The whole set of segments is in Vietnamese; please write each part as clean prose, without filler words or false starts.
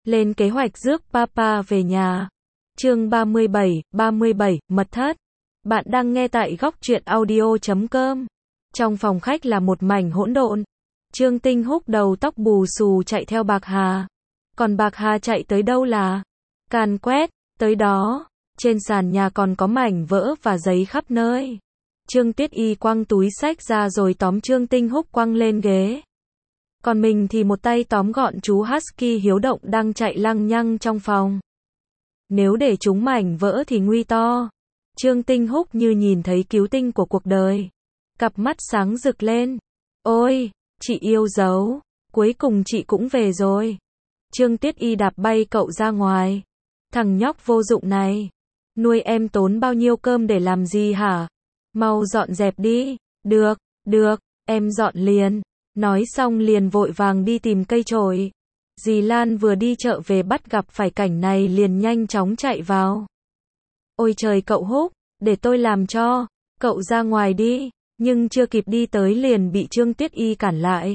Lên kế hoạch rước Papa về nhà. Chương 37, Mật thất. Bạn đang nghe tại góc truyện audio.com. Trong phòng khách là một mảnh hỗn độn. Trương Tinh Húc đầu tóc bù xù chạy theo Bạc Hà. Còn Bạc Hà chạy tới đâu là? Càn quét, tới đó. Trên sàn nhà còn có mảnh vỡ và giấy khắp nơi. Trương Tiết Y quăng túi xách ra rồi tóm Trương Tinh Húc quăng lên ghế. Còn mình thì một tay tóm gọn chú Husky hiếu động đang chạy lăng nhăng trong phòng. Nếu để chúng mảnh vỡ thì nguy to. Trương Tinh Húc như nhìn thấy cứu tinh của cuộc đời. Cặp mắt sáng rực lên. Ôi, chị yêu dấu, cuối cùng chị cũng về rồi. Trương Tiết Y đạp bay cậu ra ngoài. Thằng nhóc vô dụng này. Nuôi em tốn bao nhiêu cơm để làm gì hả? Mau dọn dẹp đi. Được, em dọn liền. Nói xong liền vội vàng đi tìm cây chổi. Dì Lan vừa đi chợ về bắt gặp phải cảnh này liền nhanh chóng chạy vào. Ôi trời cậu Húc, để tôi làm cho. Cậu ra ngoài đi. Nhưng chưa kịp đi tới liền bị Trương Tiết Y cản lại.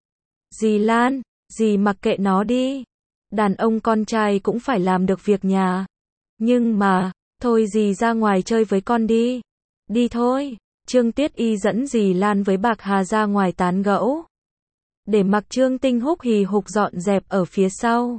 Dì Lan, dì mặc kệ nó đi. Đàn ông con trai cũng phải làm được việc nhà. Nhưng mà, thôi dì ra ngoài chơi với con đi. Đi thôi. Trương Tiết Y dẫn dì Lan với Bạc Hà ra ngoài tán gẫu. Để mặc Trương Tinh Húc hì hục dọn dẹp ở phía sau.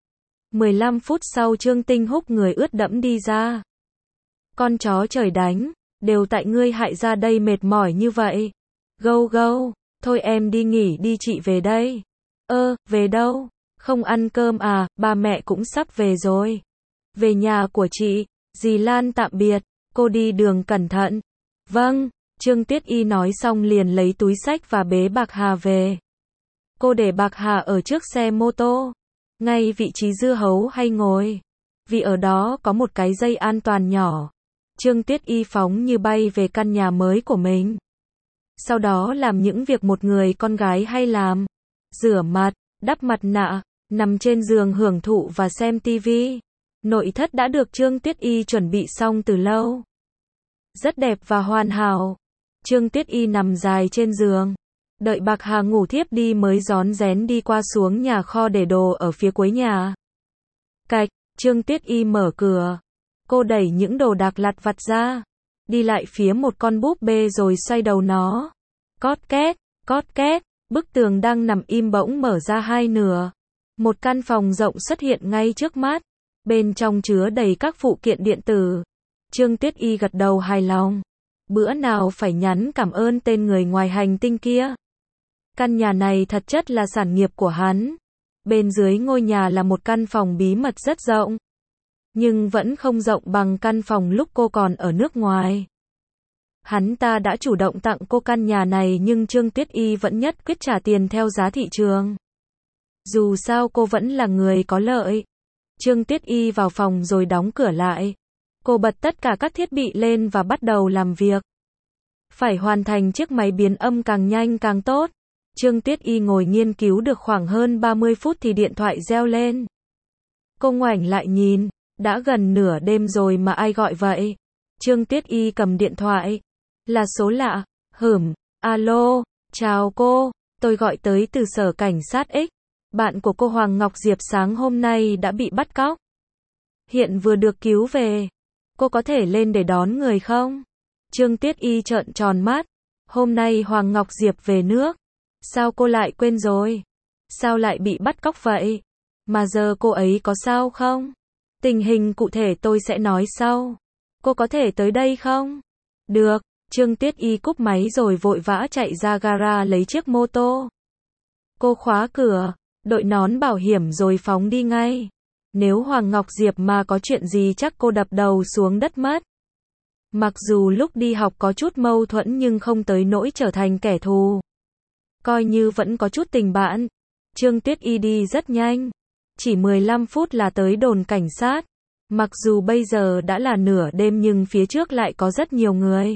15 phút sau Trương Tinh Húc người ướt đẫm đi ra. Con chó trời đánh, đều tại ngươi hại ra đây mệt mỏi như vậy. Gâu, thôi em đi nghỉ đi chị về đây. Về đâu? Không ăn cơm à, ba mẹ cũng sắp về rồi. Về nhà của chị, dì Lan tạm biệt, cô đi đường cẩn thận. Vâng, Trương Tiết Y nói xong liền lấy túi xách và bế Bạc Hà về. Cô để Bạc Hà ở trước xe mô tô, ngay vị trí dưa hấu hay ngồi. Vì ở đó có một cái dây an toàn nhỏ. Trương Tiết Y phóng như bay về căn nhà mới của mình. Sau đó làm những việc một người con gái hay làm. Rửa mặt, đắp mặt nạ, nằm trên giường hưởng thụ và xem tivi. Nội thất đã được Trương Tiết Y chuẩn bị xong từ lâu. Rất đẹp và hoàn hảo. Trương Tiết Y nằm dài trên giường. Đợi Bạc Hà ngủ thiếp đi mới rón rén đi qua xuống nhà kho để đồ ở phía cuối nhà. Cạch, Trương Tiết Y mở cửa. Cô đẩy những đồ đạc lặt vặt ra. Đi lại phía một con búp bê rồi xoay đầu nó. Cót két, bức tường đang nằm im bỗng mở ra hai nửa. Một căn phòng rộng xuất hiện ngay trước mắt. Bên trong chứa đầy các phụ kiện điện tử. Trương Tiết Y gật đầu hài lòng. Bữa nào phải nhắn cảm ơn tên người ngoài hành tinh kia. Căn nhà này thật chất là sản nghiệp của hắn. Bên dưới ngôi nhà là một căn phòng bí mật rất rộng. Nhưng vẫn không rộng bằng căn phòng lúc cô còn ở nước ngoài. Hắn ta đã chủ động tặng cô căn nhà này nhưng Trương Tiết Y vẫn nhất quyết trả tiền theo giá thị trường. Dù sao cô vẫn là người có lợi. Trương Tiết Y vào phòng rồi đóng cửa lại. Cô bật tất cả các thiết bị lên và bắt đầu làm việc. Phải hoàn thành chiếc máy biến âm càng nhanh càng tốt. Trương Tiết Y ngồi nghiên cứu được khoảng hơn 30 phút thì điện thoại reo lên. Cô ngoảnh lại nhìn, đã gần nửa đêm rồi mà ai gọi vậy? Trương Tiết Y cầm điện thoại. Là số lạ. Alo, chào cô, tôi gọi tới từ sở cảnh sát X. Bạn của cô Hoàng Ngọc Diệp sáng hôm nay đã bị bắt cóc. Hiện vừa được cứu về. Cô có thể lên để đón người không? Trương Tiết Y trợn tròn mắt. Hôm nay Hoàng Ngọc Diệp về nước. Sao cô lại quên rồi? Sao lại bị bắt cóc vậy? Mà giờ cô ấy có sao không? Tình hình cụ thể tôi sẽ nói sau. Cô có thể tới đây không? Được, Trương Tiết Y cúp máy rồi vội vã chạy ra gara lấy chiếc mô tô. Cô khóa cửa, đội nón bảo hiểm rồi phóng đi ngay. Nếu Hoàng Ngọc Diệp mà có chuyện gì chắc cô đập đầu xuống đất mất. Mặc dù lúc đi học có chút mâu thuẫn nhưng không tới nỗi trở thành kẻ thù. Coi như vẫn có chút tình bạn. Trương Tiết Y đi rất nhanh. Chỉ 15 phút là tới đồn cảnh sát. Mặc dù bây giờ đã là nửa đêm nhưng phía trước lại có rất nhiều người.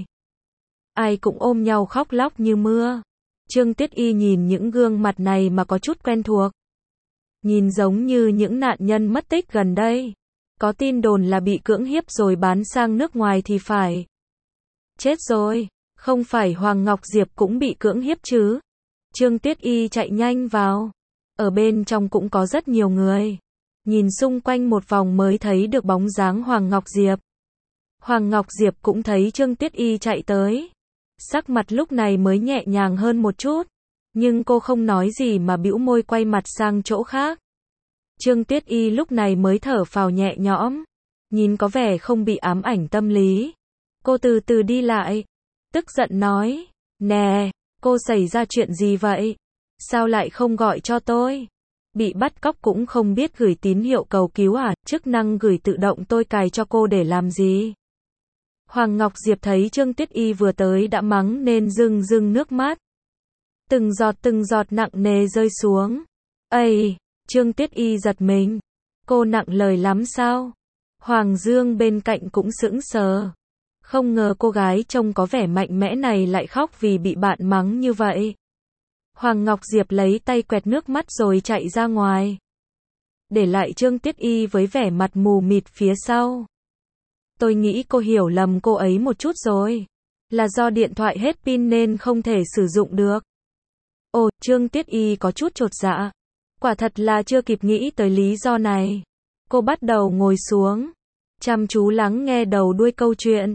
Ai cũng ôm nhau khóc lóc như mưa. Trương Tiết Y nhìn những gương mặt này mà có chút quen thuộc. Nhìn giống như những nạn nhân mất tích gần đây. Có tin đồn là bị cưỡng hiếp rồi bán sang nước ngoài thì phải. Chết rồi, không phải Hoàng Ngọc Diệp cũng bị cưỡng hiếp chứ? Trương Tiết Y chạy nhanh vào. Ở bên trong cũng có rất nhiều người. nhìn xung quanh một vòng mới thấy được bóng dáng Hoàng Ngọc Diệp. Hoàng Ngọc Diệp cũng thấy Trương Tuyết Y chạy tới. Sắc mặt lúc này mới nhẹ nhàng hơn một chút, nhưng cô không nói gì mà bĩu môi quay mặt sang chỗ khác. Trương Tuyết Y lúc này mới thở phào nhẹ nhõm, nhìn có vẻ không bị ám ảnh tâm lý. Cô từ từ đi lại, tức giận nói, nè, cô xảy ra chuyện gì vậy? Sao lại không gọi cho tôi? Bị bắt cóc cũng không biết gửi tín hiệu cầu cứu à, chức năng gửi tự động tôi cài cho cô để làm gì? Hoàng Ngọc Diệp thấy Trương Tuyết Y vừa tới đã mắng nên rưng rưng nước mắt. Từng giọt nặng nề rơi xuống. Ây, Trương Tuyết Y giật mình. Cô nặng lời lắm sao? Hoàng Dương bên cạnh cũng sững sờ. Không ngờ cô gái trông có vẻ mạnh mẽ này lại khóc vì bị bạn mắng như vậy. Hoàng Ngọc Diệp lấy tay quẹt nước mắt rồi chạy ra ngoài, để lại Trương Tuyết Y với vẻ mặt mù mịt phía sau. Tôi nghĩ cô hiểu lầm cô ấy một chút rồi. Là do điện thoại hết pin nên không thể sử dụng được. Ồ, Trương Tuyết Y có chút chột dạ. Quả thật là chưa kịp nghĩ tới lý do này. Cô bắt đầu ngồi xuống, chăm chú lắng nghe đầu đuôi câu chuyện.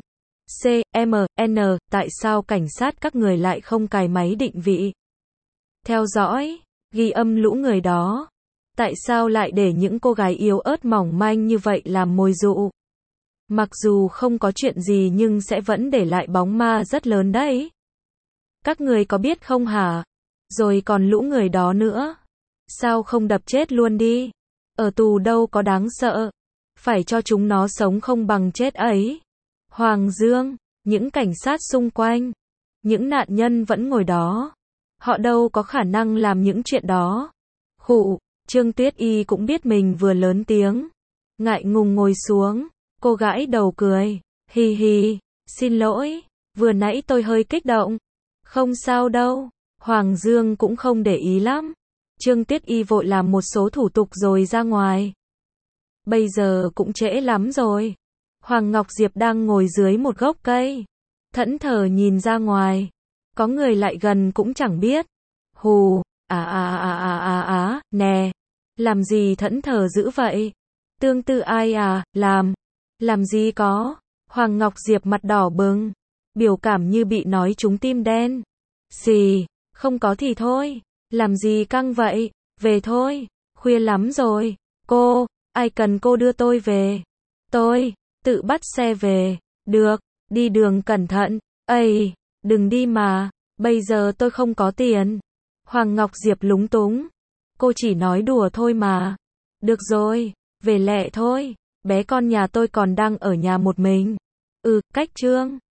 C.M.N. Tại sao cảnh sát các người lại không cài máy định vị? Theo dõi, ghi âm lũ người đó. Tại sao lại để những cô gái yếu ớt mỏng manh như vậy làm mồi dụ? Mặc dù không có chuyện gì nhưng sẽ vẫn để lại bóng ma rất lớn đấy. Các người có biết không hả? Rồi còn lũ người đó nữa. Sao không đập chết luôn đi? Ở tù đâu có đáng sợ. Phải cho chúng nó sống không bằng chết ấy. Hoàng Dương, những cảnh sát xung quanh, những nạn nhân vẫn ngồi đó. Họ đâu có khả năng làm những chuyện đó. Khụ, Trương Tuyết Y cũng biết mình vừa lớn tiếng. Ngại ngùng ngồi xuống, cô gãi đầu cười. Hi hi, xin lỗi, vừa nãy tôi hơi kích động. Không sao đâu, Hoàng Dương cũng không để ý lắm. Trương Tuyết Y vội làm một số thủ tục rồi ra ngoài. Bây giờ cũng trễ lắm rồi. Hoàng Ngọc Diệp đang ngồi dưới một gốc cây, thẫn thờ nhìn ra ngoài. Có người lại gần cũng chẳng biết. Hù, nè, làm gì thẫn thờ dữ vậy? Tương tự ai à, làm gì có. Hoàng Ngọc Diệp mặt đỏ bừng, biểu cảm như bị nói trúng tim đen. Xì, không có thì thôi, làm gì căng vậy, về thôi, khuya lắm rồi. Cô, ai cần cô đưa tôi về? Tôi tự bắt xe về. Được, đi đường cẩn thận. Ây, đừng đi mà, bây giờ tôi không có tiền. Hoàng Ngọc Diệp lúng túng. Cô chỉ nói đùa thôi mà. Được rồi, về lẹ thôi, bé con nhà tôi còn đang ở nhà một mình. Cách Trương